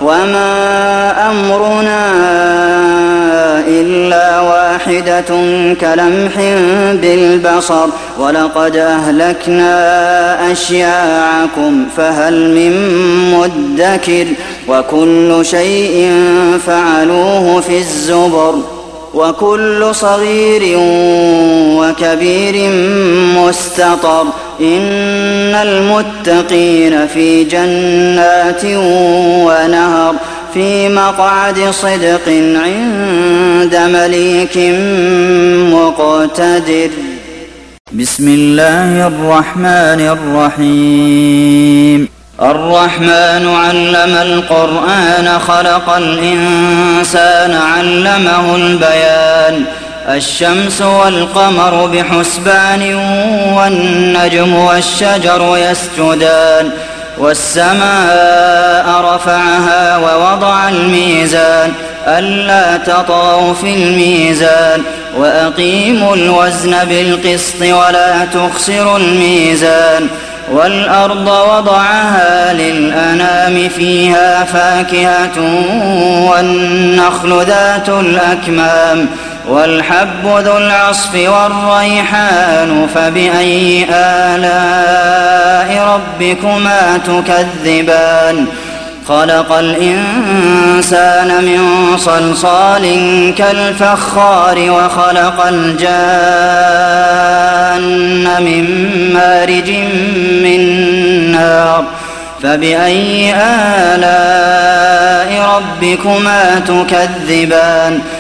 وما أمرنا إلا واحدة كلمح بالبصر ولقد أهلكنا أشياعكم فهل من مدكر وكل شيء فعلوه في الزبر وكل صغير وكبير مستطر إن المتقين في جنات ونهر في مقعد صدق عند مليك مقتدر. بسم الله الرحمن الرحيم. الرحمن علم القرآن خلق الإنسان علمه البيان الشمس والقمر بحسبان والنجم والشجر يسجدان والسماء رفعها ووضع الميزان ألا تطغوا في الميزان وأقيموا الوزن بالقسط ولا تخسروا الميزان والأرض وضعها للأنام فيها فاكهة والنخل ذات الأكمام والحب ذو العصف والريحان فبأي آلاء ربكما تكذبان خلق الإنسان من صلصال كالفخار وخلق الجان من مارج من نار فبأي آلاء ربكما تكذبان